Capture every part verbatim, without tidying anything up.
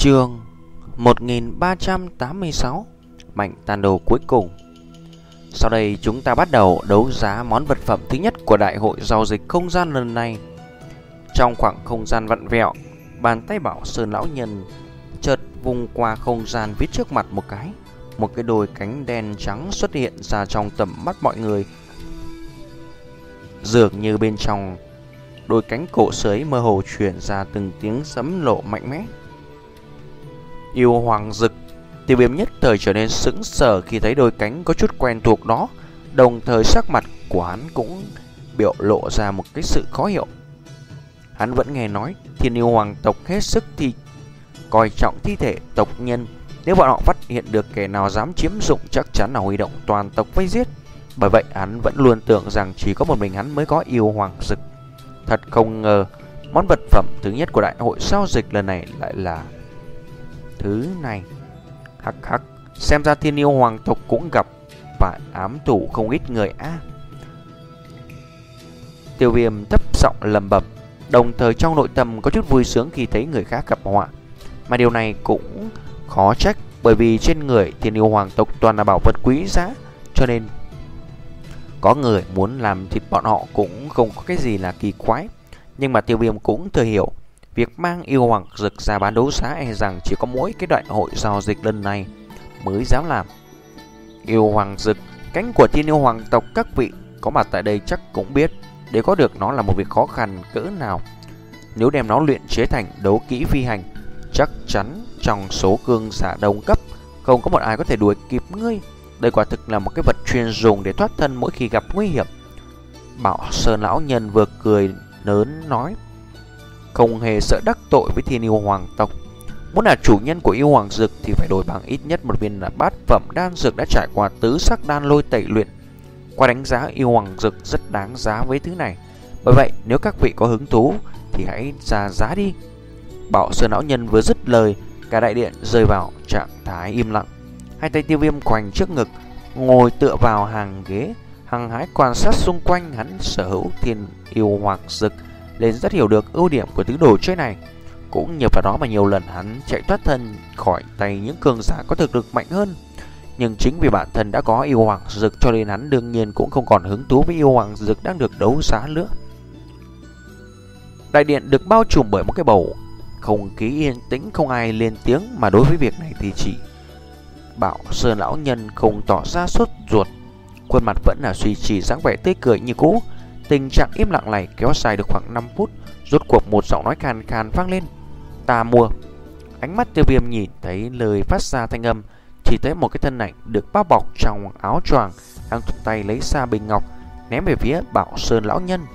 Chương một nghìn ba trăm tám mươi sáu. Mảnh tàn đồ cuối cùng. Sau đây chúng ta bắt đầu đấu giá món vật phẩm thứ nhất của đại hội giao dịch không gian lần này. Trong khoảng không gian vặn vẹo, bàn tay Bảo Sơn lão nhân chợt vùng qua không gian phía trước mặt một cái. Một cái đôi cánh đen trắng xuất hiện ra trong tầm mắt mọi người. Dường như bên trong đôi cánh cổ sới mơ hồ truyền ra từng tiếng sấm lộ mạnh mẽ. Yêu hoàng dực. Tiêu Viêm nhất thời trở nên sững sờ khi thấy đôi cánh có chút quen thuộc đó. Đồng thời sắc mặt của hắn cũng biểu lộ ra một cái sự khó hiểu. Hắn vẫn nghe nói Thiên Yêu hoàng tộc hết sức thì coi trọng thi thể tộc nhân. Nếu bọn họ phát hiện được kẻ nào dám chiếm dụng, chắc chắn là huy động toàn tộc vây giết. Bởi vậy hắn vẫn luôn tưởng rằng chỉ có một mình hắn mới có yêu hoàng dực. Thật không ngờ món vật phẩm thứ nhất của đại hội giao dịch lần này lại là thứ này. Hắc hắc, xem ra Thiên Yêu hoàng tộc cũng gặp phải ám thủ không ít người a. À. Tiêu Viêm thấp giọng lẩm bẩm, đồng thời trong nội tâm có chút vui sướng khi thấy người khác gặp họa. Mà điều này cũng khó trách, bởi vì trên người Thiên Yêu hoàng tộc toàn là bảo vật quý giá, cho nên có người muốn làm thịt bọn họ cũng không có cái gì là kỳ quái. Nhưng mà Tiêu Viêm cũng thừa hiểu, việc mang yêu hoàng dực ra bán đấu giá e rằng chỉ có mỗi cái đại hội giao dịch lần này mới dám làm. Yêu hoàng dực, cánh của Thiên Yêu hoàng tộc, các vị có mặt tại đây chắc cũng biết, để có được nó là một việc khó khăn cỡ nào. Nếu đem nó luyện chế thành đấu kỹ phi hành, chắc chắn trong số cương giả đồng cấp không có một ai có thể đuổi kịp ngươi. Đây quả thực là một cái vật chuyên dùng để thoát thân mỗi khi gặp nguy hiểm. Bảo Sơn lão nhân vừa cười lớn nói, không hề sợ đắc tội với Thiên Yêu hoàng tộc. Muốn là chủ nhân của yêu hoàng dực thì phải đổi bằng ít nhất một viên là bát phẩm đan dược đã trải qua tứ sắc đan lôi tẩy luyện. Qua đánh giá, yêu hoàng dực rất đáng giá với thứ này. Bởi vậy nếu các vị có hứng thú thì hãy ra giá đi. Bảo Sơn lão nhân vừa dứt lời, cả đại điện rơi vào trạng thái im lặng. Hai tay Tiêu Viêm quanh trước ngực, ngồi tựa vào hàng ghế, hăng hái quan sát xung quanh. Hắn sở hữu Thiên Yêu hoàng dực nên rất hiểu được ưu điểm của thứ đồ chơi này. Cũng nhờ vào đó mà nhiều lần hắn chạy thoát thân khỏi tay những cường giả có thực lực mạnh hơn. Nhưng chính vì bản thân đã có yêu hoàng dực cho nên hắn đương nhiên cũng không còn hứng thú với yêu hoàng dực đang được đấu giá nữa. Đại điện được bao trùm bởi một cái bầu không khí yên tĩnh, không ai lên tiếng. Mà đối với việc này thì chỉ Bảo Sơn lão nhân không tỏ ra sốt ruột, khuôn mặt vẫn là duy trì dáng vẻ tươi cười như cũ. Tình trạng im lặng này kéo dài được khoảng năm phút. Rốt cuộc một giọng nói khàn khàn vang lên, ta mua. Ánh mắt Tiêu Viêm nhìn thấy lời phát ra thanh âm, chỉ thấy một cái thân ảnh được bao bọc trong áo choàng đang thuận tay lấy ra bình ngọc ném về phía Bảo Sơn lão nhân.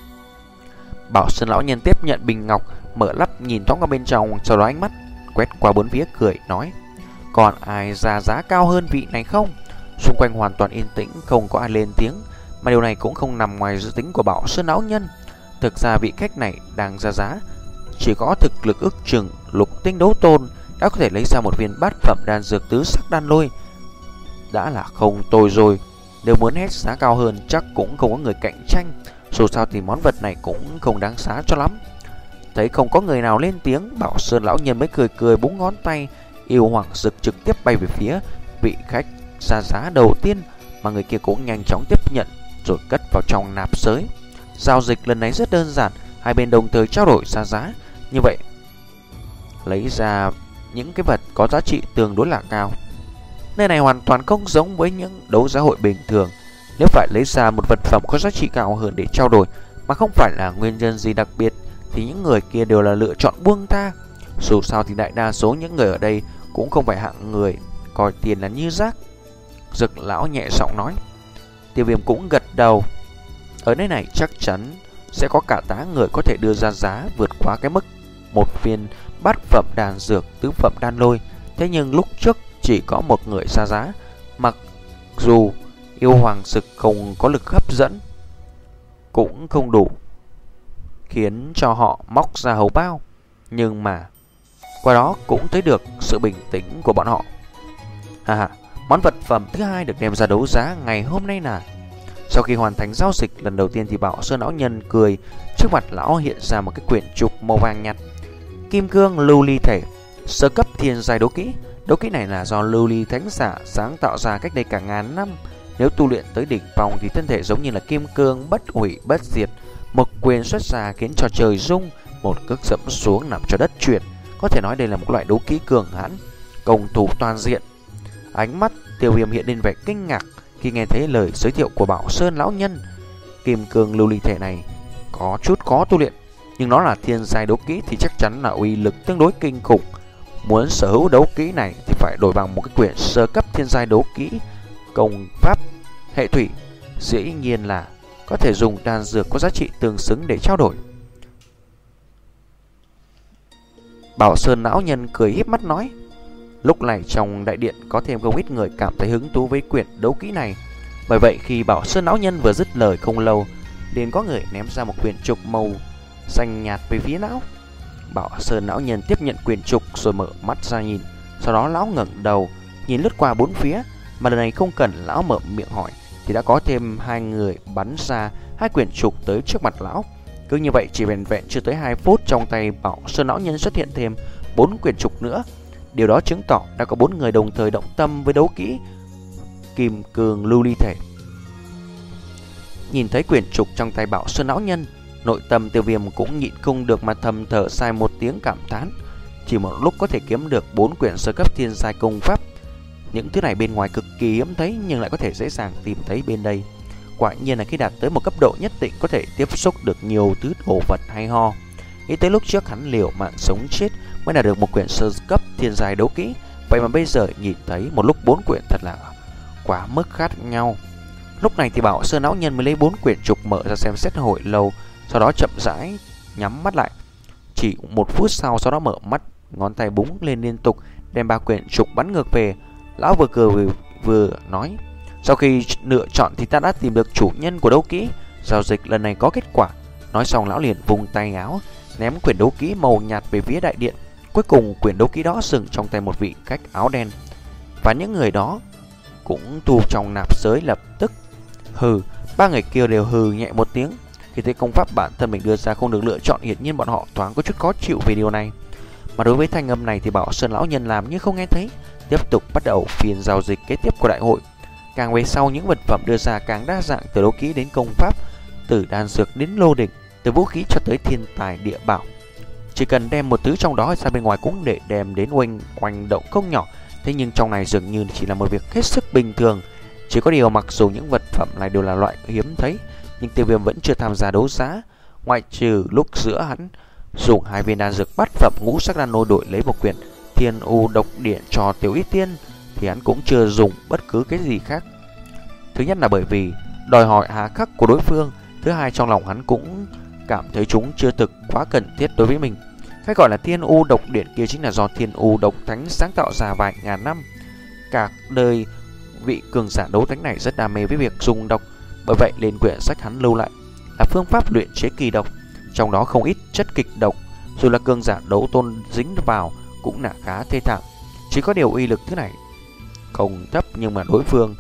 Bảo Sơn lão nhân tiếp nhận bình ngọc, mở lắp nhìn thoáng qua bên trong, sau đó ánh mắt quét qua bốn phía cười nói, còn ai ra giá cao hơn vị này không? Xung quanh hoàn toàn yên tĩnh, không có ai lên tiếng. Mà điều này cũng không nằm ngoài dự tính của Bảo Sơn lão nhân. Thực ra vị khách này đang ra giá chỉ có thực lực ước chừng lục tinh đấu tôn đã có thể lấy ra một viên bát phẩm đan dược tứ sắc đan lôi, đã là không tồi rồi. Nếu muốn hét giá cao hơn chắc cũng không có người cạnh tranh. Dù sao thì món vật này cũng không đáng giá cho lắm. Thấy không có người nào lên tiếng, Bảo Sơn lão nhân mới cười cười búng ngón tay. Yêu hoàng dực trực tiếp bay về phía vị khách ra giá đầu tiên, mà người kia cũng nhanh chóng tiếp nhận rồi cất vào trong nạp giới. Giao dịch lần này rất đơn giản, hai bên đồng thời trao đổi ra giá. Như vậy lấy ra những cái vật có giá trị tương đối là cao. Nơi này hoàn toàn không giống với những đấu giá hội bình thường. Nếu phải lấy ra một vật phẩm có giá trị cao hơn để trao đổi mà không phải là nguyên nhân gì đặc biệt thì những người kia đều là lựa chọn buông tha. Dù sao thì đại đa số những người ở đây cũng không phải hạng người coi tiền là như rác. Dực lão nhẹ giọng nói. Tiêu Viêm cũng gật đầu. Ở nơi này chắc chắn sẽ có cả tá người có thể đưa ra giá vượt quá cái mức một viên bát phẩm đan dược tứ phẩm đan lôi. Thế nhưng lúc trước chỉ có một người ra giá. Mặc dù yêu hoàng dực không có lực hấp dẫn, cũng không đủ khiến cho họ móc ra hầu bao, nhưng mà qua đó cũng thấy được sự bình tĩnh của bọn họ. Hà hà, món vật phẩm thứ hai được đem ra đấu giá ngày hôm nay là. Sau khi hoàn thành giao dịch lần đầu tiên thì Bảo Sơn lão nhân cười, trước mặt lão hiện ra một cái quyển trục màu vàng nhạt, kim cương lưu ly thể. sơ cấp thiên giai đấu kỹ. Đấu kỹ này là do lưu ly thánh giả sáng tạo ra cách đây cả ngàn năm. Nếu tu luyện tới đỉnh phong thì thân thể giống như là kim cương bất hủy bất diệt, một quyền xuất ra khiến cho trời rung, một cước dẫm xuống làm cho đất chuyển. Có thể nói đây là một loại đấu kỹ cường hãn, công thủ toàn diện. Ánh mắt Tiêu Viêm hiện lên vẻ kinh ngạc khi nghe thấy lời giới thiệu của Bảo Sơn lão nhân. Kim cương lưu ly thể này có chút khó tu luyện, nhưng nó là thiên giai đấu kỹ thì chắc chắn là uy lực tương đối kinh khủng. Muốn sở hữu đấu kỹ này thì phải đổi bằng một cái quyển sơ cấp thiên giai đấu kỹ công pháp hệ thủy. Dĩ nhiên là có thể dùng đan dược có giá trị tương xứng để trao đổi. Bảo Sơn lão nhân cười híp mắt nói. Lúc này trong đại điện có thêm không ít người cảm thấy hứng thú với quyển đấu kỹ này. Bởi vậy khi Bảo Sơn lão nhân vừa dứt lời không lâu, liền có người ném ra một quyển trục màu xanh nhạt về phía lão. Bảo Sơn lão nhân tiếp nhận quyển trục rồi mở mắt ra nhìn. Sau đó lão ngẩng đầu nhìn lướt qua bốn phía, mà lần này không cần lão mở miệng hỏi thì đã có thêm hai người bắn ra hai quyển trục tới trước mặt lão. Cứ như vậy chỉ vẹn vẹn chưa tới hai phút, trong tay Bảo Sơn lão nhân xuất hiện thêm bốn quyển trục nữa. Điều đó chứng tỏ đã có bốn người đồng thời động tâm với đấu kỹ kim cương lưu ly thể. Nhìn thấy quyển trục trong tay Bảo Sơn lão nhân, nội tâm Tiêu Viêm cũng nhịn không được mà thầm thở dài một tiếng cảm thán. Chỉ một lúc có thể kiếm được bốn quyển sơ cấp thiên giai công pháp. Những thứ này bên ngoài cực kỳ hiếm thấy nhưng lại có thể dễ dàng tìm thấy bên đây. Quả nhiên là khi đạt tới một cấp độ nhất định có thể tiếp xúc được nhiều thứ đồ vật hay ho. Nghĩ tới lúc trước hắn liều mạng sống chết mới là được một quyển sơ cấp thiên giai đấu kỹ, vậy mà bây giờ nhìn thấy một lúc bốn quyển thật là quá mức khác nhau. Lúc này thì Bảo Sơn lão nhân mới lấy bốn quyển trục mở ra xem xét hồi lâu, sau đó chậm rãi nhắm mắt lại. Chỉ một phút sau sau đó mở mắt, ngón tay búng lên liên tục đem ba quyển trục bắn ngược về. Lão vừa cười vừa, vừa nói: sau khi lựa chọn thì ta đã tìm được chủ nhân của đấu kỹ, giao dịch lần này có kết quả. Nói xong lão liền vùng tay áo ném quyển đấu kỹ màu nhạt về phía đại điện. Cuối cùng quyển đấu kỹ đó dừng trong tay một vị khách áo đen, và những người đó cũng thu trong nạp giới lập tức. Hừ, ba người kia đều hừ nhẹ một tiếng khi thấy công pháp bản thân mình đưa ra không được lựa chọn. Hiển nhiên bọn họ thoáng có chút khó chịu về điều này. Mà đối với thanh âm này thì Bảo Sơn lão nhân làm như không nghe thấy, tiếp tục bắt đầu phiên giao dịch kế tiếp của đại hội. Càng về sau những vật phẩm đưa ra càng đa dạng, từ đấu kỹ đến công pháp, từ đan dược đến lô đỉnh, từ vũ khí cho tới thiên tài địa bảo. Chỉ cần đem một thứ trong đó ra bên ngoài cũng để đem đến oanh oanh động không nhỏ. Thế nhưng trong này dường như chỉ là một việc hết sức bình thường. Chỉ có điều mặc dù những vật phẩm này đều là loại hiếm thấy, nhưng Tiêu Viêm vẫn chưa tham gia đấu giá. Ngoại trừ lúc giữa hắn dùng hai viên đan dược bát phẩm ngũ sắc nano đổi lấy một quyển Thiên U độc điện cho Tiểu Y Tiên, thì hắn cũng chưa dùng bất cứ cái gì khác. Thứ nhất là bởi vì đòi hỏi hà khắc của đối phương, thứ hai trong lòng hắn cũng cảm thấy chúng chưa thực quá cần thiết đối với mình. Cái gọi là Thiên U độc điện kia chính là do Thiên U độc thánh sáng tạo ra vài ngàn năm. Cả đời vị cường giả đấu thánh này rất đam mê với việc dùng độc, bởi vậy lên quyển sách hắn lưu lại là phương pháp luyện chế kỳ độc, trong đó không ít chất kịch độc, dù là cường giả đấu tôn dính vào cũng là khá thê thảm. Chỉ có điều uy lực thứ này không thấp, nhưng mà đối phương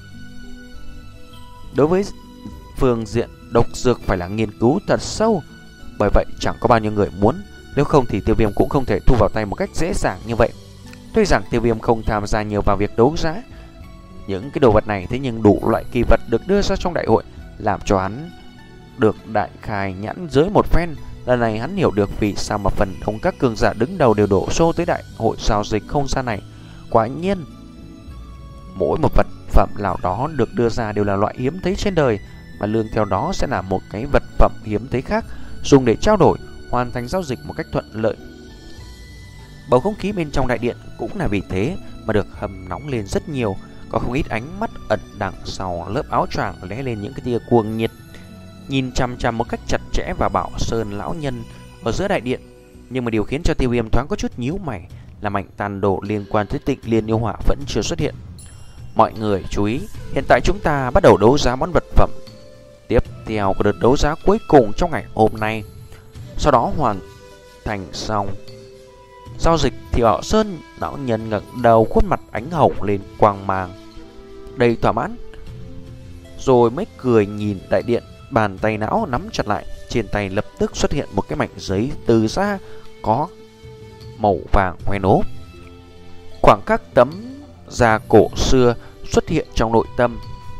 đối với phương diện độc dược phải là nghiên cứu thật sâu, bởi vậy chẳng có bao nhiêu người muốn. Nếu không thì Tiêu Viêm cũng không thể thu vào tay một cách dễ dàng như vậy. Tuy rằng Tiêu Viêm không tham gia nhiều vào việc đấu giá những cái đồ vật này, thế nhưng đủ loại kỳ vật được đưa ra trong đại hội làm cho hắn được đại khai nhãn giới một phen. Lần này hắn hiểu được vì sao mà phần đông các cường giả đứng đầu đều đổ xô tới đại hội giao dịch không gian này. Quả nhiên mỗi một vật phẩm nào đó được đưa ra đều là loại hiếm thấy trên đời, mà lương theo đó sẽ là một cái vật phẩm hiếm thấy khác, dùng để trao đổi, hoàn thành giao dịch một cách thuận lợi. Bầu không khí bên trong đại điện cũng là vì thế mà được hầm nóng lên rất nhiều. Có không ít ánh mắt ẩn đằng sau lớp áo choàng lóe lên những cái tia cuồng nhiệt, nhìn chằm chằm một cách chặt chẽ vào Bảo Sơn lão nhân ở giữa đại điện. Nhưng mà điều khiến cho Tiêu Viêm thoáng có chút nhíu mày là mảnh tàn đổ liên quan tới Tịnh Liên yêu hỏa vẫn chưa xuất hiện. Mọi người chú ý, hiện tại chúng ta bắt đầu đấu giá món vật phẩm tiếp theo của đợt đấu giá cuối cùng trong ngày hôm nay. Sau đó hoàn thành xong giao dịch thì Bảo Sơn lão nhân ngẩng đầu, khuôn mặt ánh hồng lên quang mang đầy thỏa mãn, rồi mới cười nhìn đại điện. Bàn tay não nắm chặt lại, trên tay lập tức xuất hiện một cái mảnh giấy, từ ra có màu vàng hoen ốp. Khoảng các tấm da cổ xưa xuất hiện trong nội tâm.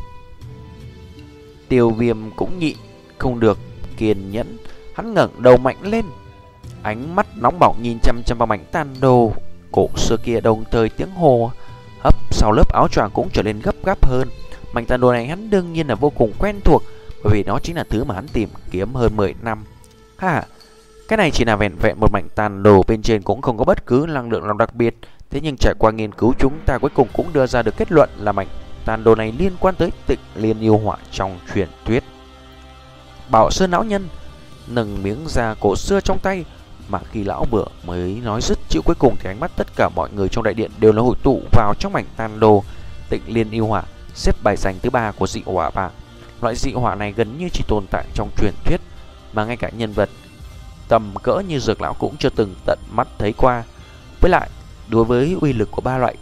Tiêu Viêm cũng nhịn không được kiên nhẫn, hắn ngẩng đầu mạnh lên, ánh mắt nóng bỏng nhìn chăm chăm vào mảnh tàn đồ cổ xưa kia, đồng thời tiếng hô hấp sau lớp áo choàng cũng trở nên gấp gáp hơn. Mảnh tàn đồ này hắn đương nhiên là vô cùng quen thuộc, bởi vì nó chính là thứ mà hắn tìm kiếm hơn mười năm. Ha, cái này chỉ là vẹn vẹn một mảnh tàn đồ, bên trên cũng không có bất cứ năng lượng nào đặc biệt. Thế nhưng trải qua nghiên cứu, chúng ta cuối cùng cũng đưa ra được kết luận là mảnh tàn đồ này liên quan tới Tịnh Liên yêu hỏa trong truyền thuyết. Bảo Sơn lão nhân nâng miếng da cổ xưa trong tay, mà khi lão vừa mới nói dứt chữ cuối cùng thì ánh mắt tất cả mọi người trong đại điện đều là hội tụ vào trong mảnh tàn đồ Tịnh Liên yêu hỏa, xếp bài giành thứ ba của dị hỏa bảng. Loại dị hỏa này gần như chỉ tồn tại trong truyền thuyết, mà ngay cả nhân vật tầm cỡ như Dược lão cũng chưa từng tận mắt thấy qua. Với lại, đối với uy lực của ba loại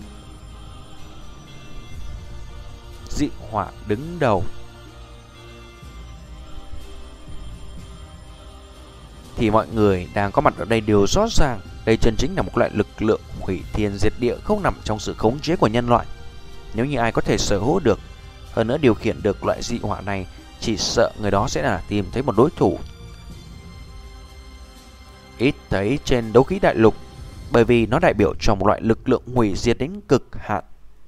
dị hỏa đứng đầu thì mọi người đang có mặt ở đây đều rõ ràng đây chân chính là một loại lực lượng hủy thiên diệt địa không nằm trong sự khống chế của nhân loại. Nếu như ai có thể sở hữu được, hơn nữa điều khiển được loại dị hỏa này, chỉ sợ người đó sẽ là tìm thấy một đối thủ ít thấy trên đấu khí đại lục, bởi vì nó đại biểu cho một loại lực lượng hủy diệt đến cực hạn.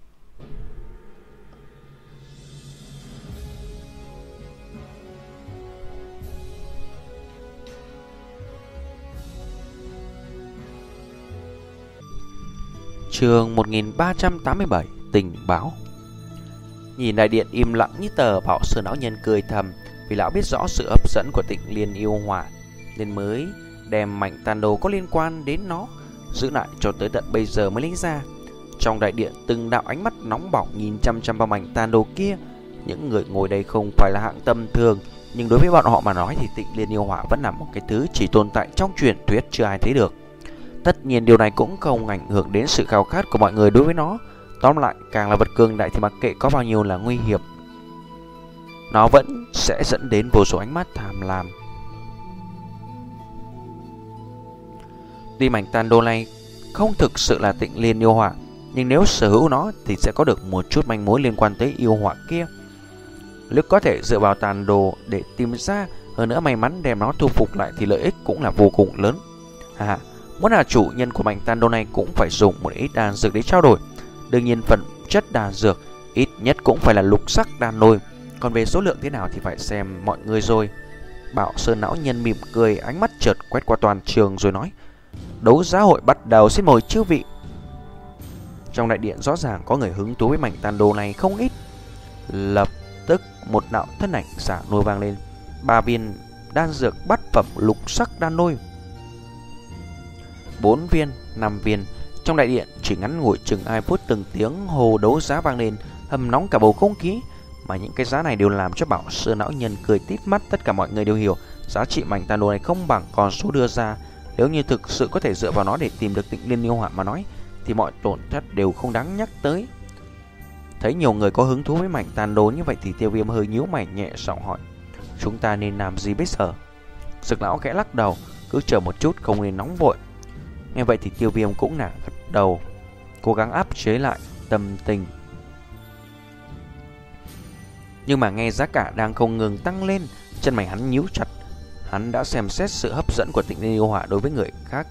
Chương một nghìn ba trăm tám mươi bảy, tình báo. Nhìn đại điện im lặng như tờ, Bảo Sơn lão nhân cười thầm, vì lão biết rõ sự hấp dẫn của Tịnh Liên yêu hỏa nên mới đem mảnh tàn đồ có liên quan đến nó giữ lại cho tới tận bây giờ mới lấy ra. Trong đại điện, từng đạo ánh mắt nóng bỏng nhìn chăm chăm vào mảnh tàn đồ kia. Những người ngồi đây không phải là hạng tầm thường, nhưng đối với bọn họ mà nói thì Tịnh Liên yêu hỏa vẫn là một cái thứ chỉ tồn tại trong truyền thuyết, chưa ai thấy được. Tất nhiên điều này cũng không ảnh hưởng đến sự khao khát của mọi người đối với nó. Tóm lại, càng là vật cường đại thì mặc kệ có bao nhiêu là nguy hiểm, nó vẫn sẽ dẫn đến vô số ánh mắt tham lam. Tuy mảnh tàn đồ này không thực sự là Tịnh Liên yêu hỏa, nhưng nếu sở hữu nó thì sẽ có được một chút manh mối liên quan tới yêu hỏa kia. Nếu có thể dựa vào tàn đồ để tìm ra, hơn nữa may mắn đem nó thu phục lại thì lợi ích cũng là vô cùng lớn. À, muốn là chủ nhân của mảnh tàn đồ này cũng phải dùng một ít đan dược để trao đổi. Đương nhiên phần chất đan dược ít nhất cũng phải là lục sắc đan lôi, còn về số lượng thế nào thì phải xem mọi người rồi. Bảo Sơn lão nhân mỉm cười, ánh mắt chợt quét qua toàn trường rồi nói: đấu giá hội bắt đầu, xin mời chư vị. Trong đại điện rõ ràng có người hứng thú với mảnh tàn đồ này không ít. Lập tức một đạo thân ảnh xả nôi vang lên, ba viên đan dược bát phẩm lục sắc đan lôi, bốn viên, năm viên. Trong đại điện chỉ ngắn ngủi chừng hai phút, từng tiếng hô đấu giá vang lên, hầm nóng cả bầu không khí. Mà những cái giá này đều làm cho Bảo Sơn lão nhân cười tít mắt. Tất cả mọi người đều hiểu giá trị mảnh tàn đồ này không bằng con số đưa ra. Nếu như thực sự có thể dựa vào nó để tìm được Tịnh Liên yêu hỏa mà nói thì mọi tổn thất đều không đáng nhắc tới. Thấy nhiều người có hứng thú với mảnh tàn đồ như vậy thì Tiêu Viêm hơi nhíu mày, nhẹ giọng hỏi: chúng ta nên làm gì bây giờ? Dược lão khẽ lắc đầu: cứ chờ một chút, không nên nóng vội. Nghe vậy thì Tiêu Viêm cũng là gật đầu, cố gắng áp chế lại tâm tình. Nhưng mà nghe giá cả đang không ngừng tăng lên, chân mày hắn nhíu chặt. Hắn đã xem xét sự hấp dẫn của Tịnh Liên yêu hỏa đối với người khác.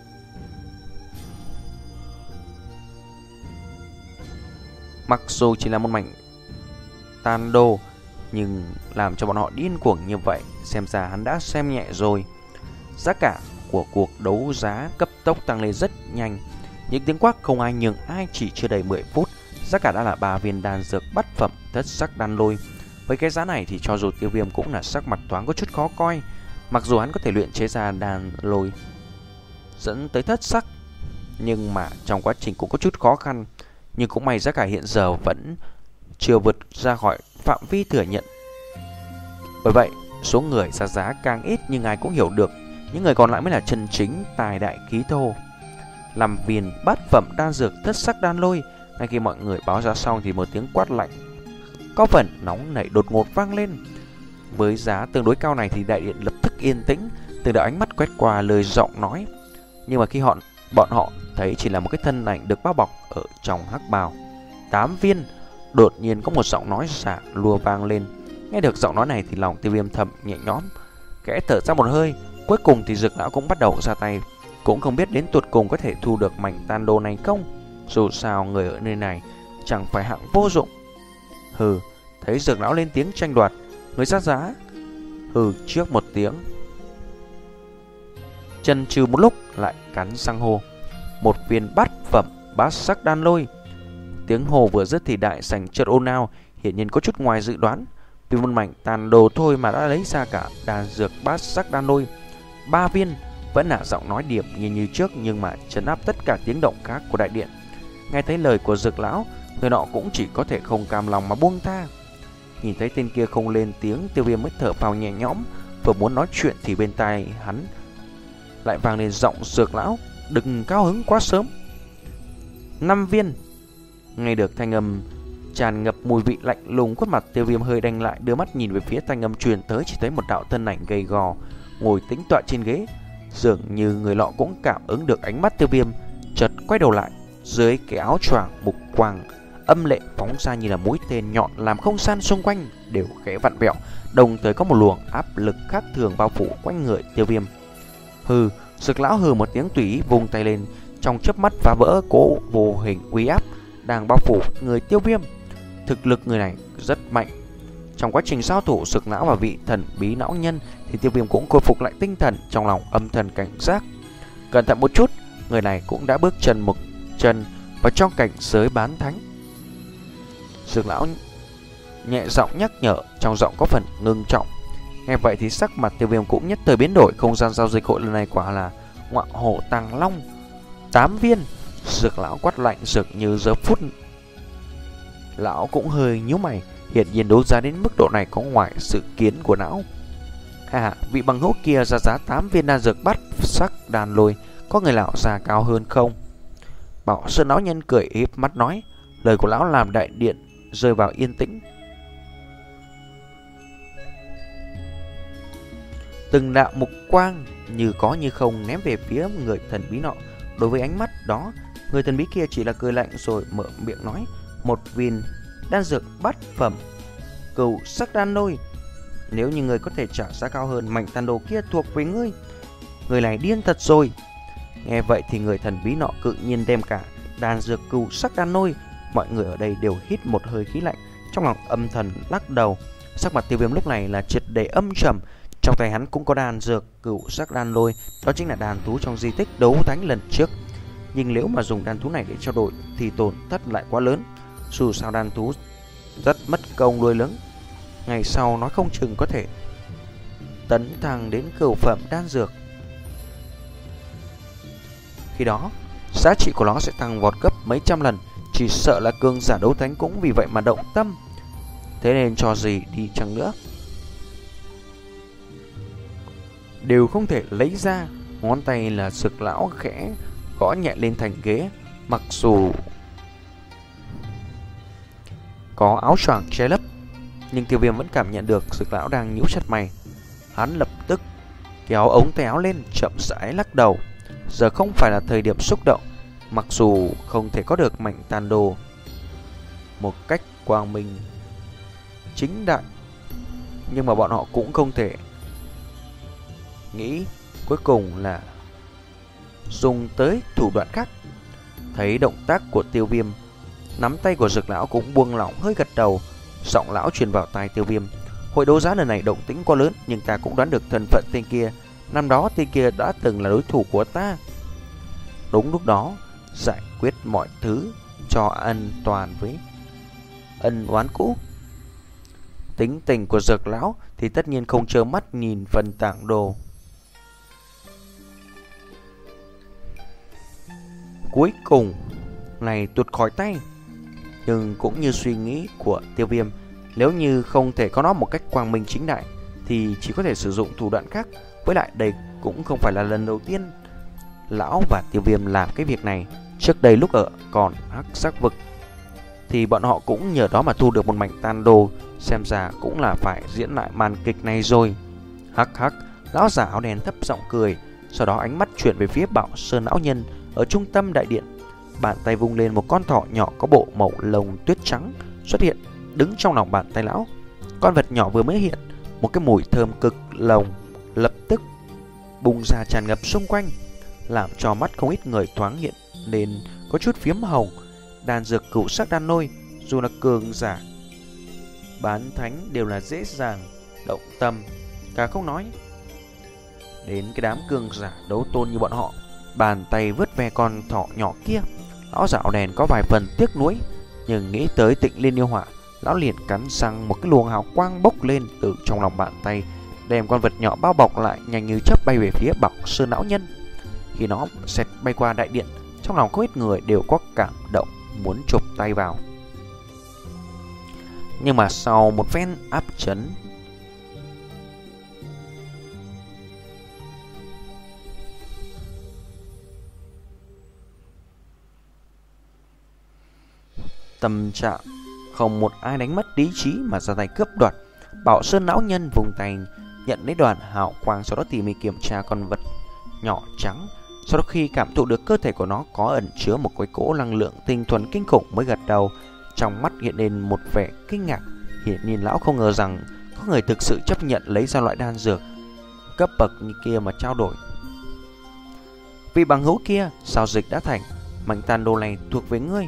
Mặc dù chỉ là một mảnh tàn đồ, nhưng làm cho bọn họ điên cuồng như vậy, xem ra hắn đã xem nhẹ rồi. Giá cả của cuộc đấu giá cấp tốc tăng lên rất nhanh. Những tiếng quát không ai nhường ai, chỉ chưa đầy mười phút, giá cả đã là ba viên đan dược bát phẩm thất sắc đan lôi. Với cái giá này thì cho dù Tiêu Viêm cũng là sắc mặt thoáng có chút khó coi. Mặc dù hắn có thể luyện chế ra đan lôi dẫn tới thất sắc, nhưng mà trong quá trình cũng có chút khó khăn. Nhưng cũng may giá cả hiện giờ vẫn chưa vượt ra khỏi phạm vi thừa nhận. Bởi vậy số người ra giá càng ít, nhưng ai cũng hiểu được những người còn lại mới là chân chính tài đại khí thô. Làm viên bát phẩm đan dược thất sắc đan lôi. Ngay khi mọi người báo giá xong thì một tiếng quát lạnh có phần nóng nảy đột ngột vang lên. Với giá tương đối cao này thì đại điện lập tức yên tĩnh, từ đạo ánh mắt quét qua lời giọng nói. Nhưng mà khi họ bọn họ thấy chỉ là một cái thân ảnh được bao bọc ở trong hắc bào. Tám viên. Đột nhiên có một giọng nói giả lùa vang lên. Nghe được giọng nói này thì lòng Tiêu Viêm thầm nhẹ nhõm, khẽ thở ra một hơi. Cuối cùng thì Dược lão cũng bắt đầu ra tay. Cũng không biết đến tuột cùng có thể thu được mảnh tàn đồ này không. Dù sao người ở nơi này chẳng phải hạng vô dụng. Hừ, thấy Dược lão lên tiếng tranh đoạt, người ra giá hừ trước một tiếng, chần chừ một lúc lại cắn răng hô: một viên bát phẩm bát sắc đan lôi. Tiếng hồ vừa dứt thì đại sảnh chợt ồn ào, hiển nhiên có chút ngoài dự đoán. Vì một mảnh tàn đồ thôi mà đã lấy ra cả đan dược bát sắc đan lôi. Ba viên. Vẫn là giọng nói điểm nhiên như trước, nhưng mà trấn áp tất cả tiếng động khác của đại điện. Nghe thấy lời của Dược lão, người nọ cũng chỉ có thể không cam lòng mà buông tha. Nhìn thấy tên kia không lên tiếng, Tiêu Viêm mới thở phào nhẹ nhõm. Vừa muốn nói chuyện thì bên tai hắn lại vang lên giọng Dược lão: đừng cao hứng quá sớm. Năm viên. Nghe được thanh âm tràn ngập mùi vị lạnh lùng, khuôn mặt Tiêu Viêm hơi đanh lại, đưa mắt nhìn về phía thanh âm truyền tới, chỉ thấy một đạo thân ảnh gầy gò ngồi tĩnh tọa trên ghế. Dường như người lọ cũng cảm ứng được ánh mắt Tiêu Viêm, chợt quay đầu lại. Dưới cái áo choàng mục quang âm lệ phóng ra như là mũi tên nhọn, làm không gian xung quanh đều khẽ vặn vẹo, đồng thời có một luồng áp lực khác thường bao phủ quanh người Tiêu Viêm. Hừ, Dược lão hừ một tiếng tùy ý vung tay lên, trong chớp mắt phá vỡ cỗ vô hình uy áp đang bao phủ người Tiêu Viêm. Thực lực người này rất mạnh. Trong quá trình giao thủ Dược lão và vị thần bí lão nhân thì Tiêu Viêm cũng khôi phục lại tinh thần, trong lòng âm thầm cảnh giác. Cẩn thận một chút, người này cũng đã bước chân một chân vào trong cảnh giới bán thánh. Dược lão nhẹ giọng nhắc nhở, trong giọng có phần ngưng trọng. Nghe vậy thì sắc mặt Tiêu Viêm cũng nhất thời biến đổi. Không gian giao dịch hội lần này quả là ngọa hổ tàng long. Tám viên. Dược lão quát lạnh, dược như giờ phút lão cũng hơi nhíu mày. Hiện nhiên đấu giá đến mức độ này có ngoài sự kiến của lão. Ha, vị bằng hữu kia ra giá tám viên đan dược bát sắc đan lôi, có người lão giá cao hơn không? Bảo Sơn lão nhân cười híp mắt nói. Lời của lão làm đại điện rơi vào yên tĩnh. Từng đạo mục quang như có như không ném về phía người thần bí nọ. Đối với ánh mắt đó, người thần bí kia chỉ là cười lạnh rồi mở miệng nói: một viên đan dược bát phẩm cửu sắc đan lôi. Nếu như người có thể trả giá cao hơn, mảnh tàn đồ kia thuộc về ngươi. Người này điên thật rồi. Nghe vậy thì người thần bí nọ cự nhiên đem cả đan dược cửu sắc đan lôi. Mọi người ở đây đều hít một hơi khí lạnh, trong lòng âm thầm lắc đầu. Sắc mặt Tiêu Viêm lúc này là triệt để âm trầm. Trong tay hắn cũng có đan dược cửu sắc đan lôi, đó chính là đan thú trong di tích đấu thánh lần trước. Nhưng nếu mà dùng đan thú này để trao đổi thì tổn thất lại quá lớn. Dù sao đan thú rất mất công nuôi lớn, ngày sau nói không chừng có thể tấn thăng đến cửu phẩm đan dược. Khi đó giá trị của nó sẽ tăng vọt gấp mấy trăm lần. Chỉ sợ là cường giả đấu thánh cũng vì vậy mà động tâm. Thế nên cho gì đi chăng nữa đều không thể lấy ra. Ngón tay là Dược lão khẽ gõ nhẹ lên thành ghế. Mặc dù có áo choàng che lấp, nhưng Tiêu Viêm vẫn cảm nhận được Dược lão đang nhíu chặt mày. Hắn lập tức kéo ống tay áo lên, chậm rãi lắc đầu. Giờ không phải là thời điểm xúc động. Mặc dù không thể có được mảnh tàn đồ một cách quang minh chính đại, nhưng mà bọn họ cũng không thể nghĩ cuối cùng là dùng tới thủ đoạn khác. Thấy động tác của Tiêu Viêm, nắm tay của Dược lão cũng buông lỏng, hơi gật đầu. Giọng lão truyền vào tai Tiêu Viêm: hội đấu giá lần này động tĩnh quá lớn, nhưng ta cũng đoán được thân phận tên kia. Năm đó tên kia đã từng là đối thủ của ta. Đúng lúc đó giải quyết mọi thứ cho an toàn với ân oán cũ. Tính tình của Dược lão thì tất nhiên không trơ mắt nhìn phần tảng đồ. Cuối cùng này tuột khỏi tay. Nhưng cũng như suy nghĩ của Tiêu Viêm, nếu như không thể có nó một cách quang minh chính đại thì chỉ có thể sử dụng thủ đoạn khác. Với lại đây cũng không phải là lần đầu tiên lão và Tiêu Viêm làm cái việc này. Trước đây lúc ở còn Hắc Sắc Vực thì bọn họ cũng nhờ đó mà thu được một mảnh tàn đồ. Xem ra cũng là phải diễn lại màn kịch này rồi. Hắc hắc, lão giả áo đen thấp giọng cười. Sau đó ánh mắt chuyển về phía Bảo Sơn lão nhân, Ở trung tâm đại điện, bàn tay vung lên, một con thỏ nhỏ có bộ màu lông tuyết trắng xuất hiện, đứng trong lòng bàn tay lão. Con vật nhỏ vừa mới hiện, một cái mùi thơm cực nồng lập tức bùng ra tràn ngập xung quanh, làm cho mắt không ít người thoáng hiện nên có chút phiếm hồng. Đan dược cửu sắc đan nôi, dù là cường giả bán thánh đều là dễ dàng động tâm, cả không nói đến cái đám cường giả đấu tôn như bọn họ. Bàn tay vớt ve con thỏ nhỏ kia, lão dạo đèn có vài phần tiếc nuối, nhưng nghĩ tới Tịnh Liên yêu hỏa, lão liền cắn răng, một cái luồng hào quang bốc lên từ trong lòng bàn tay, đem con vật nhỏ bao bọc lại, nhanh như chớp bay về phía Bảo Sơn lão nhân. Khi nó xẹt bay qua đại điện, trong lòng không ít người đều có cảm động, muốn chụp tay vào. Nhưng mà sau một phen áp chấn, tâm trạng không một ai đánh mất lý trí mà ra tay cướp đoạt. Bảo Sơn lão nhân vùng tay nhận lấy đoàn hào quang, sau đó tỉ mỉ kiểm tra con vật nhỏ trắng. Sau đó khi cảm thụ được cơ thể của nó có ẩn chứa một cái cỗ năng lượng tinh thuần kinh khủng mới gật đầu, trong mắt hiện lên một vẻ kinh ngạc. Hiển nhiên lão không ngờ rằng có người thực sự chấp nhận lấy ra loại đan dược cấp bậc như kia mà trao đổi. Vì bằng hữu kia, giao dịch đã thành, mảnh tàn đồ này thuộc về ngươi.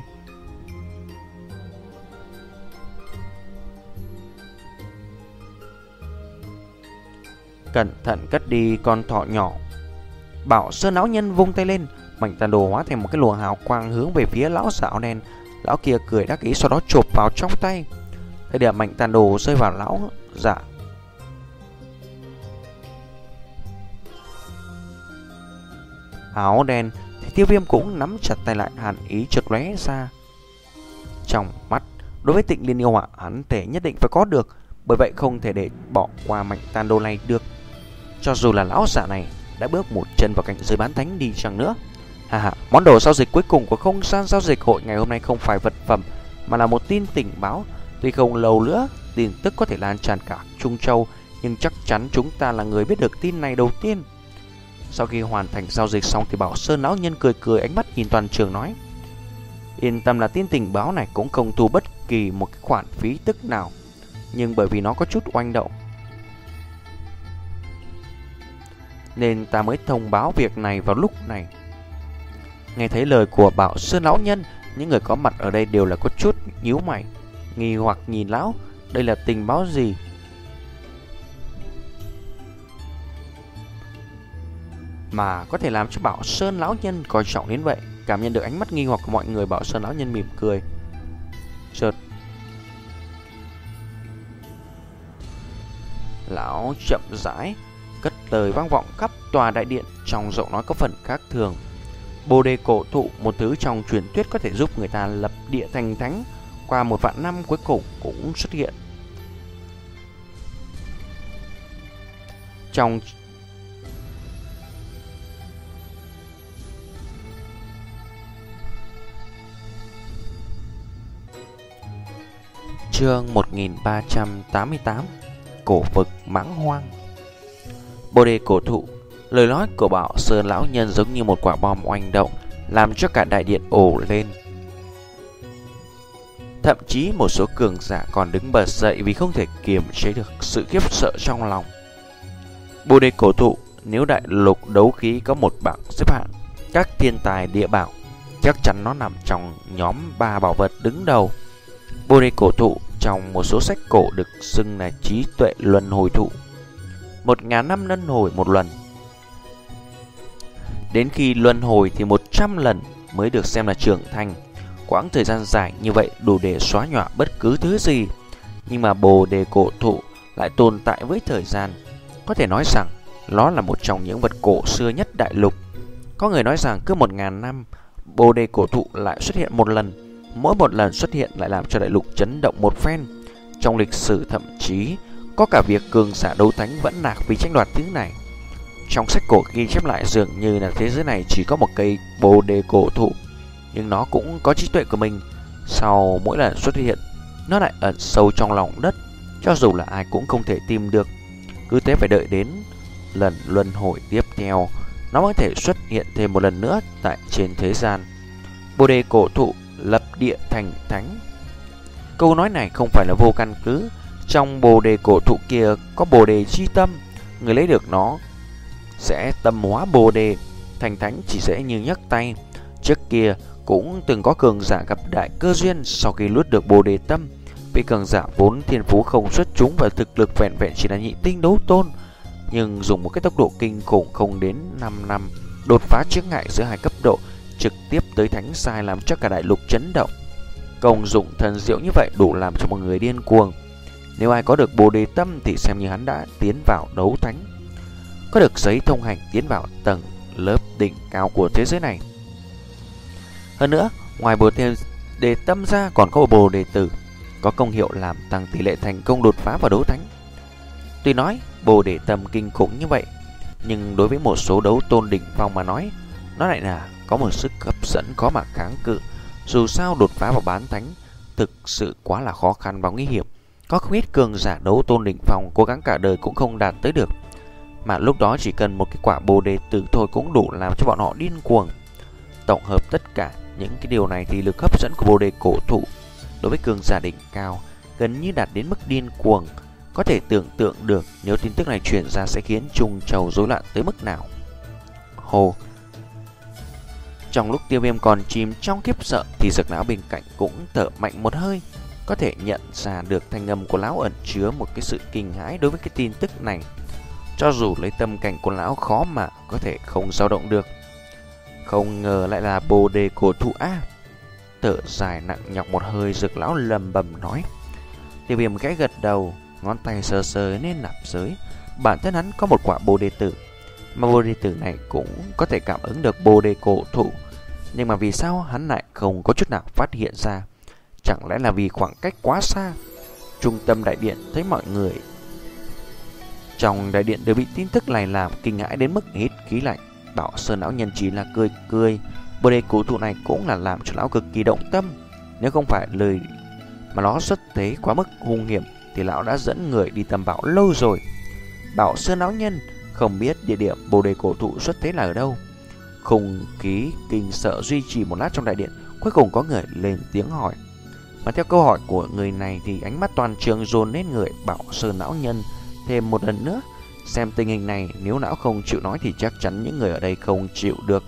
Cẩn thận cất đi con thỏ nhỏ. Bảo Sơn lão nhân vung tay lên, mảnh tàn đồ hóa thành một cái luồng hào quang hướng về phía lão giả áo đen. Lão kia cười đắc ý, sau đó chộp vào trong tay. Thời điểm mảnh tàn đồ rơi vào lão giả áo đen thì Tiêu Viêm cũng nắm chặt tay lại, hàn ý chợt lóe ra trong mắt. Đối với Tịnh Liên yêu hỏa, hắn thể nhất định phải có được, bởi vậy không thể để bỏ qua mảnh tàn đồ này được, cho dù là lão giả này đã bước một chân vào cảnh giới bán thánh đi chăng nữa. Hà hà, món đồ giao dịch cuối cùng của không gian giao dịch hội ngày hôm nay không phải vật phẩm mà là một tin tình báo. Tuy không lâu nữa tin tức có thể lan tràn cả Trung Châu, nhưng chắc chắn chúng ta là người biết được tin này đầu tiên. Sau khi hoàn thành giao dịch xong thì Bảo Sơn lão nhân cười cười, ánh mắt nhìn toàn trường nói: yên tâm, là tin tình báo này cũng không thu bất kỳ một cái khoản phí tức nào, nhưng bởi vì nó có chút oanh động nên ta mới thông báo việc này vào lúc này. Nghe thấy lời của Bảo Sơn lão nhân, những người có mặt ở đây đều là có chút nhíu mày, nghi hoặc nhìn lão. Đây là tình báo gì mà có thể làm cho Bảo Sơn lão nhân coi trọng đến vậy? Cảm nhận được ánh mắt nghi hoặc của mọi người, Bảo Sơn lão nhân mỉm cười. Chợt lão chậm rãi cất lời vang vọng khắp tòa đại điện, trong giọng nói có phần khác thường. Bồ đề cổ thụ, một thứ trong truyền thuyết có thể giúp người ta lập địa thành thánh, qua một vạn năm cuối cùng cũng xuất hiện. Trong chương một nghìn ba trăm tám mươi tám, cổ vực mãng hoang. Bồ đề cổ thụ, lời nói của Bảo Sơn lão nhân giống như một quả bom oanh động, làm cho cả đại điện ồ lên. Thậm chí một số cường giả còn đứng bật dậy vì không thể kiềm chế được sự khiếp sợ trong lòng. Bồ đề cổ thụ, nếu đại lục đấu khí có một bảng xếp hạng các thiên tài địa bảo, chắc chắn nó nằm trong nhóm ba bảo vật đứng đầu. Bồ đề cổ thụ trong một số sách cổ được xưng là trí tuệ luân hồi thụ, một ngàn năm luân hồi một lần. Đến khi luân hồi thì một trăm lần mới được xem là trưởng thành. Quãng thời gian dài như vậy đủ để xóa nhòa bất cứ thứ gì. Nhưng mà bồ đề cổ thụ lại tồn tại với thời gian. Có thể nói rằng nó là một trong những vật cổ xưa nhất đại lục. Có người nói rằng cứ một ngàn năm bồ đề cổ thụ lại xuất hiện một lần. Mỗi một lần xuất hiện lại làm cho đại lục chấn động một phen. Trong lịch sử thậm chí có cả việc cường giả đấu thánh vẫn nạc vì tranh đoạt thứ này. Trong sách cổ ghi chép lại dường như là thế giới này chỉ có một cây bồ đề cổ thụ, nhưng nó cũng có trí tuệ của mình. Sau mỗi lần xuất hiện, nó lại ẩn sâu trong lòng đất, cho dù là ai cũng không thể tìm được. Cứ thế phải đợi đến lần luân hồi tiếp theo nó mới thể xuất hiện thêm một lần nữa tại trên thế gian. Bồ đề cổ thụ lập địa thành thánh. Câu nói này không phải là vô căn cứ. Trong bồ đề cổ thụ kia có bồ đề chi tâm, người lấy được nó sẽ tâm hóa bồ đề thành thánh chỉ dễ như nhấc tay. Trước kia cũng từng có cường giả gặp đại cơ duyên, sau khi luốt được bồ đề tâm, vị cường giả vốn thiên phú không xuất chúng và thực lực vẹn vẹn chỉ là nhị tinh đấu tôn, nhưng dùng một cái tốc độ kinh khủng không đến năm năm đột phá chướng ngại giữa hai cấp độ, trực tiếp tới thánh giai, làm cho cả đại lục chấn động. Công dụng thần diệu như vậy đủ làm cho mọi người điên cuồng. Nếu ai có được bồ đề tâm thì xem như hắn đã tiến vào đấu thánh, có được giấy thông hành tiến vào tầng lớp đỉnh cao của thế giới này. Hơn nữa, ngoài bồ đề tâm ra còn có bồ đề tử, có công hiệu làm tăng tỷ lệ thành công đột phá vào đấu thánh. Tuy nói bồ đề tâm kinh khủng như vậy, nhưng đối với một số đấu tôn đỉnh phong mà nói, nó lại là có một sức hấp dẫn khó mà kháng cự. Dù sao đột phá vào bán thánh thực sự quá là khó khăn và nguy hiểm. Có không ít cường giả đấu tôn đỉnh phong cố gắng cả đời cũng không đạt tới được, mà lúc đó chỉ cần một cái quả bồ đề tử thôi cũng đủ làm cho bọn họ điên cuồng. Tổng hợp tất cả những cái điều này thì lực hấp dẫn của bồ đề cổ thụ đối với cường giả đỉnh cao gần như đạt đến mức điên cuồng. Có thể tưởng tượng được nếu tin tức này truyền ra sẽ khiến Trung Châu rối loạn tới mức nào. Hồ. Trong lúc Tiêu Viêm còn chìm trong khiếp sợ thì Dược Lão bên cạnh cũng thở mạnh một hơi, có thể nhận ra được thanh âm của lão ẩn chứa một cái sự kinh hãi đối với cái tin tức này. Cho dù lấy tâm cảnh của lão khó mà có thể không dao động được. Không ngờ lại là bồ đề cổ thụ a. À, thở dài nặng nhọc một hơi, Dược Lão lầm bầm nói. Tiêu Viêm khẽ gật đầu, ngón tay sờ sờ lên nạp giới. Bản thân hắn có một quả bồ đề tử, mà bồ đề tử này cũng có thể cảm ứng được bồ đề cổ thụ. Nhưng mà vì sao hắn lại không có chút nào phát hiện ra? Chẳng lẽ là vì khoảng cách quá xa? Trung tâm đại điện thấy mọi người trong đại điện đều bị tin tức này làm kinh hãi đến mức hít khí lạnh. Bảo Sơn lão nhân chỉ là cười cười. Bồ đề cổ thụ này cũng là làm cho lão cực kỳ động tâm. Nếu không phải lời mà nó xuất thế quá mức hung hiểm thì lão đã dẫn người đi tầm bảo lâu rồi. Bảo Sơn lão nhân không biết địa điểm bồ đề cổ thụ xuất thế là ở đâu. Không khí kinh sợ duy trì một lát trong đại điện, cuối cùng có người lên tiếng hỏi. Mà theo câu hỏi của người này thì ánh mắt toàn trường dồn lên người Bảo Sơn lão nhân thêm một lần nữa. Xem tình hình này, nếu lão không chịu nói thì chắc chắn những người ở đây không chịu được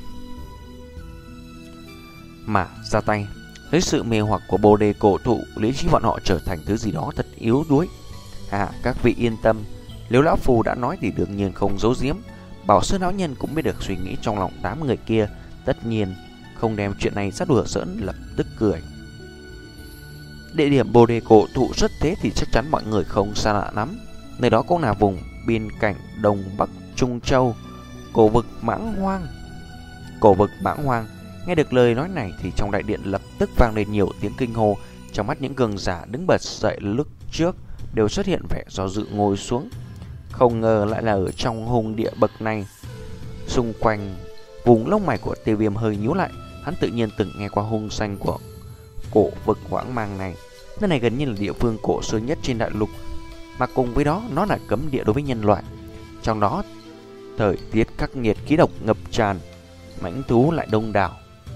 mà ra tay. Với sự mê hoặc của bồ đề cổ thụ, lý trí bọn họ trở thành thứ gì đó thật yếu đuối. À, các vị yên tâm, nếu lão phù đã nói thì đương nhiên không giấu giếm. Bảo Sơn lão nhân cũng biết được suy nghĩ trong lòng tám người kia, tất nhiên không đem chuyện này ra đùa giỡn, lập tức cười. Địa điểm bồ đề cổ thụ xuất thế thì chắc chắn mọi người không xa lạ lắm. Nơi đó cũng là vùng biên cảnh Đông Bắc Trung Châu, cổ vực Mãng Hoang. Cổ vực Mãng Hoang. Nghe được lời nói này thì trong đại điện lập tức vang lên nhiều tiếng kinh hô. Trong mắt những cường giả đứng bật dậy lúc trước đều xuất hiện vẻ do dự ngồi xuống. Không ngờ lại là ở trong hùng địa bậc này. Xung quanh vùng lông mày của Tiêu Viêm hơi nhíu lại. Hắn tự nhiên từng nghe qua hung danh của cổ vực Hoang Mang này. Nơi này gần như là địa phương cổ xưa nhất trên đại lục, mà cùng với đó nó là cấm địa đối với nhân loại. Trong đó thời tiết khắc nghiệt, khí độc ngập tràn, mãnh thú lại đông đảo.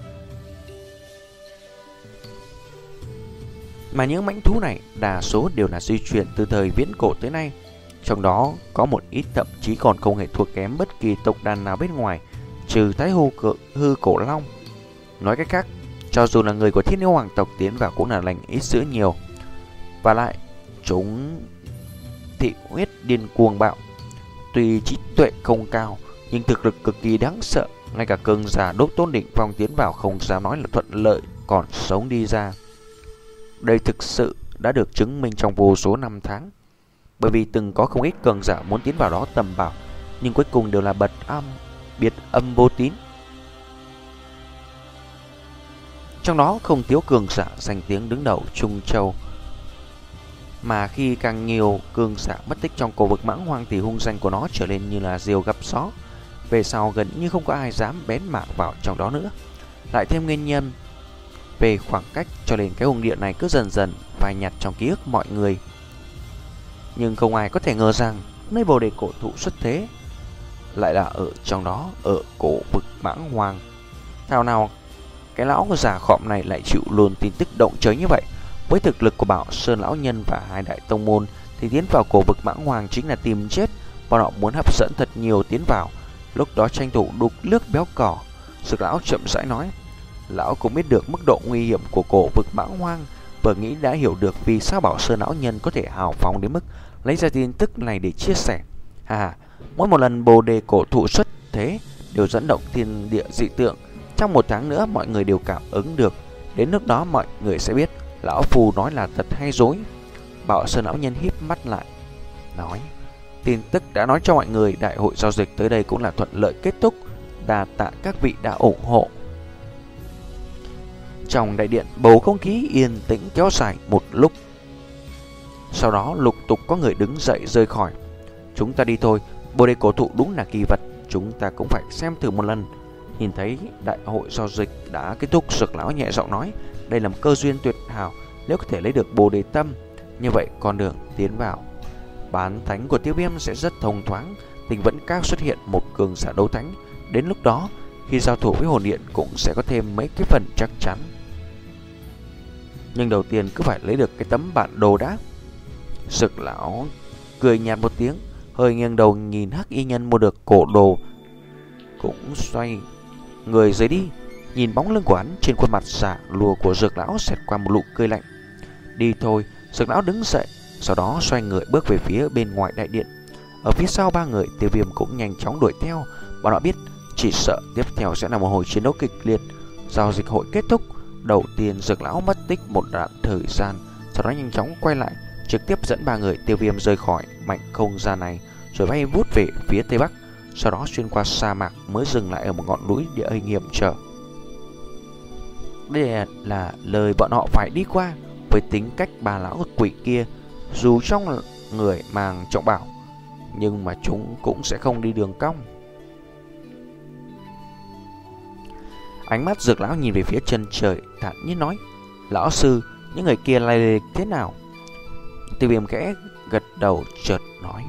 Mà những mãnh thú này đa số đều là di chuyển từ thời viễn cổ tới nay. Trong đó có một ít thậm chí còn không hề thua kém bất kỳ tộc đàn nào bên ngoài, trừ Thái hư, hư cổ long. Nói cách khác, cho dù là người của Thiên Yêu Hoàng tộc tiến vào cũng là lành ít dữ nhiều. Và lại chúng thị huyết điên cuồng bạo, tuy trí tuệ không cao nhưng thực lực cực kỳ đáng sợ. Ngay cả cường giả đốt tôn đỉnh phong tiến vào không dám nói là thuận lợi, còn sống đi ra. Đây thực sự đã được chứng minh trong vô số năm tháng. Bởi vì từng có không ít cường giả muốn tiến vào đó tầm bảo, nhưng cuối cùng đều là bật âm, biệt âm vô tín. Trong đó không thiếu cường giả danh tiếng đứng đầu Trung Châu. Mà khi càng nhiều cường giả mất tích trong cổ vực Mãng Hoang thì hung danh của nó trở lên như là diều gặp gió. Về sau gần như không có ai dám bén mảng vào trong đó nữa. Lại thêm nguyên nhân về khoảng cách cho nên cái hung địa này cứ dần dần phai nhạt trong ký ức mọi người. Nhưng không ai có thể ngờ rằng nơi bồ đề cổ thụ xuất thế lại là ở trong đó, ở cổ vực Mãng Hoang. Thảo nào cái lão già khọm này lại chịu luôn tin tức động trời như vậy. Với thực lực của Bảo Sơn lão nhân và hai đại tông môn thì tiến vào cổ vực Mãng Hoang chính là tìm chết. Bọn họ muốn hấp dẫn thật nhiều tiến vào, lúc đó tranh thủ đục nước béo cỏ. Dược lão chậm rãi nói. Lão cũng biết được mức độ nguy hiểm của cổ vực Mãng Hoang, vừa nghĩ đã hiểu được vì sao Bảo Sơn lão nhân có thể hào phóng đến mức lấy ra tin tức này để chia sẻ. À, mỗi một lần bồ đề cổ thụ xuất thế đều dẫn động thiên địa dị tượng. Trong một tháng nữa mọi người đều cảm ứng được. Đến lúc đó mọi người sẽ biết lão phù nói là thật hay dối. Bảo Sơn lão nhân híp mắt lại, nói. Tin tức đã nói cho mọi người đại hội giao dịch tới đây cũng là thuận lợi kết thúc. Đa tạ các vị đã ủng hộ. Trong đại điện, bầu không khí yên tĩnh kéo dài một lúc. Sau đó lục tục có người đứng dậy rời khỏi. Chúng ta đi thôi, bồ đề cổ thụ đúng là kỳ vật, chúng ta cũng phải xem thử một lần. Nhìn thấy đại hội giao dịch đã kết thúc, Dược lão nhẹ giọng nói. Đây là một cơ duyên tuyệt hảo, nếu có thể lấy được bồ đề tâm, như vậy con đường tiến vào bán thánh của Tiêu Viêm sẽ rất thông thoáng. Tình vẫn các xuất hiện một cường giả đấu thánh. Đến lúc đó khi giao thủ với hồn điện cũng sẽ có thêm mấy cái phần chắc chắn. Nhưng đầu tiên cứ phải lấy được cái tấm bản đồ đã. Dược lão cười nhạt một tiếng, hơi nghiêng đầu nhìn hắc y nhân mua được cổ đồ, cũng xoay người rời đi. Nhìn bóng lưng của hắn, trên khuôn mặt giả lùa của Dược lão xẹt qua một nụ cười lạnh. Đi thôi. Dược lão đứng dậy, sau đó xoay người bước về phía bên ngoài đại điện. Ở phía sau ba người, Tiêu Viêm cũng nhanh chóng đuổi theo. Bọn họ biết chỉ sợ tiếp theo sẽ là một hồi chiến đấu kịch liệt. Giao dịch hội kết thúc, đầu tiên Dược lão mất tích một đoạn thời gian, sau đó nhanh chóng quay lại, trực tiếp dẫn ba người Tiêu Viêm rời khỏi mảnh không gian này, rồi bay vút về phía tây bắc, sau đó xuyên qua sa mạc mới dừng lại ở một ngọn núi địa hình hiểm trở. Đây là lời bọn họ phải đi qua. Với tính cách bà lão quỷ kia, dù trong người mang trọng bảo, nhưng mà chúng cũng sẽ không đi đường cong. Ánh mắt Dược lão nhìn về phía chân trời, thản nhiên nói. Lão sư, những người kia lai lịch thế nào? Tiêu Viêm khẽ gật đầu chợt nói.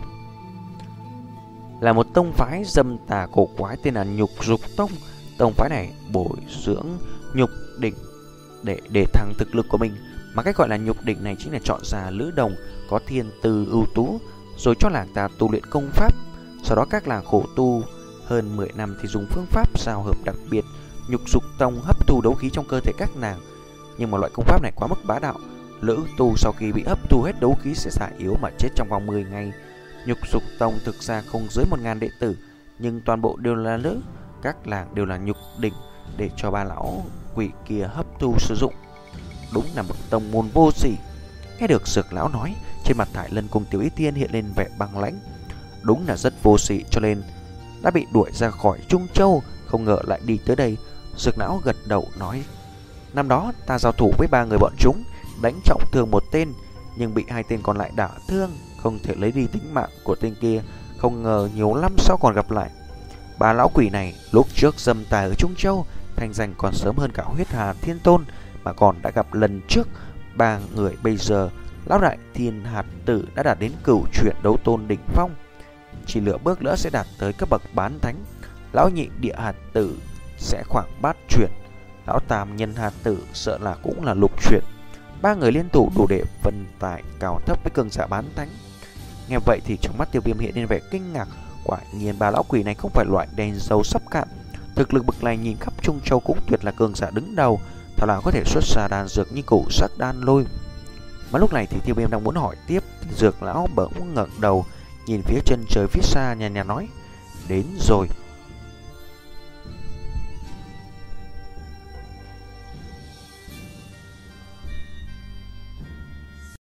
Là một tông phái dâm tà cổ quái tên là Nhục Dục Tông. Tông phái này bồi dưỡng nhục đỉnh để để thăng thực lực của mình. Mà cách gọi là nhục đỉnh này chính là chọn ra lữ đồng có thiên tư ưu tú, rồi cho làng ta tu luyện công pháp. Sau đó các làng khổ tu hơn mười năm thì dùng phương pháp giao hợp đặc biệt. Nhục Dục Tông hấp thu đấu khí trong cơ thể các nàng. Nhưng mà loại công pháp này quá mức bá đạo, lữ tu sau khi bị hấp thu hết đấu khí sẽ già yếu mà chết trong vòng mười ngày. Nhục Dục Tông thực ra không dưới một ngàn đệ tử, nhưng toàn bộ đều là nữ. Các làng đều là nhục đỉnh để cho ba lão quỷ kia hấp thu sử dụng. Đúng là một tông môn vô sỉ. Nghe được Dược lão nói, trên mặt Thải Lân cùng Tiểu Y Tiên hiện lên vẻ băng lãnh. Đúng là rất vô sỉ, cho nên đã bị đuổi ra khỏi Trung Châu, không ngờ lại đi tới đây. Dược lão gật đầu nói. Năm đó ta giao thủ với ba người bọn chúng, đánh trọng thương một tên, nhưng bị hai tên còn lại đả thương, không thể lấy đi tính mạng của tên kia. Không ngờ nhiều năm sau còn gặp lại. Ba lão quỷ này lúc trước dâm tài ở Trung Châu, thành danh còn sớm hơn cả Huyết Hà Thiên Tôn, mà còn đã gặp lần trước. Ba người bây giờ, lão đại Thiên Hạt Tử đã đạt đến cửu chuyển đấu tôn đỉnh phong, chỉ lựa bước nữa sẽ đạt tới cấp bậc bán thánh. Lão nhị Địa Hạt Tử sẽ khoảng bát chuyển, lão tam Nhân Hạt Tử sợ là cũng là lục chuyển. Ba người liên thủ đủ để phân tài cao thấp với cường giả bán thánh. Nghe vậy thì trong mắt Tiêu Viêm hiện lên vẻ kinh ngạc. Quả nhiên ba lão quỷ này không phải loại đèn dầu sắp cạn. Thực lực bậc này nhìn khắp Trung Châu cũng tuyệt là cường giả đứng đầu. Thảo nào có thể xuất ra đan dược như củ sắc đan lôi. Mà lúc này thì Tiêu Viêm đang muốn hỏi tiếp, Dược lão bỗng ngẩng đầu nhìn phía chân trời phía xa, nhàn nhạt nói. Đến rồi.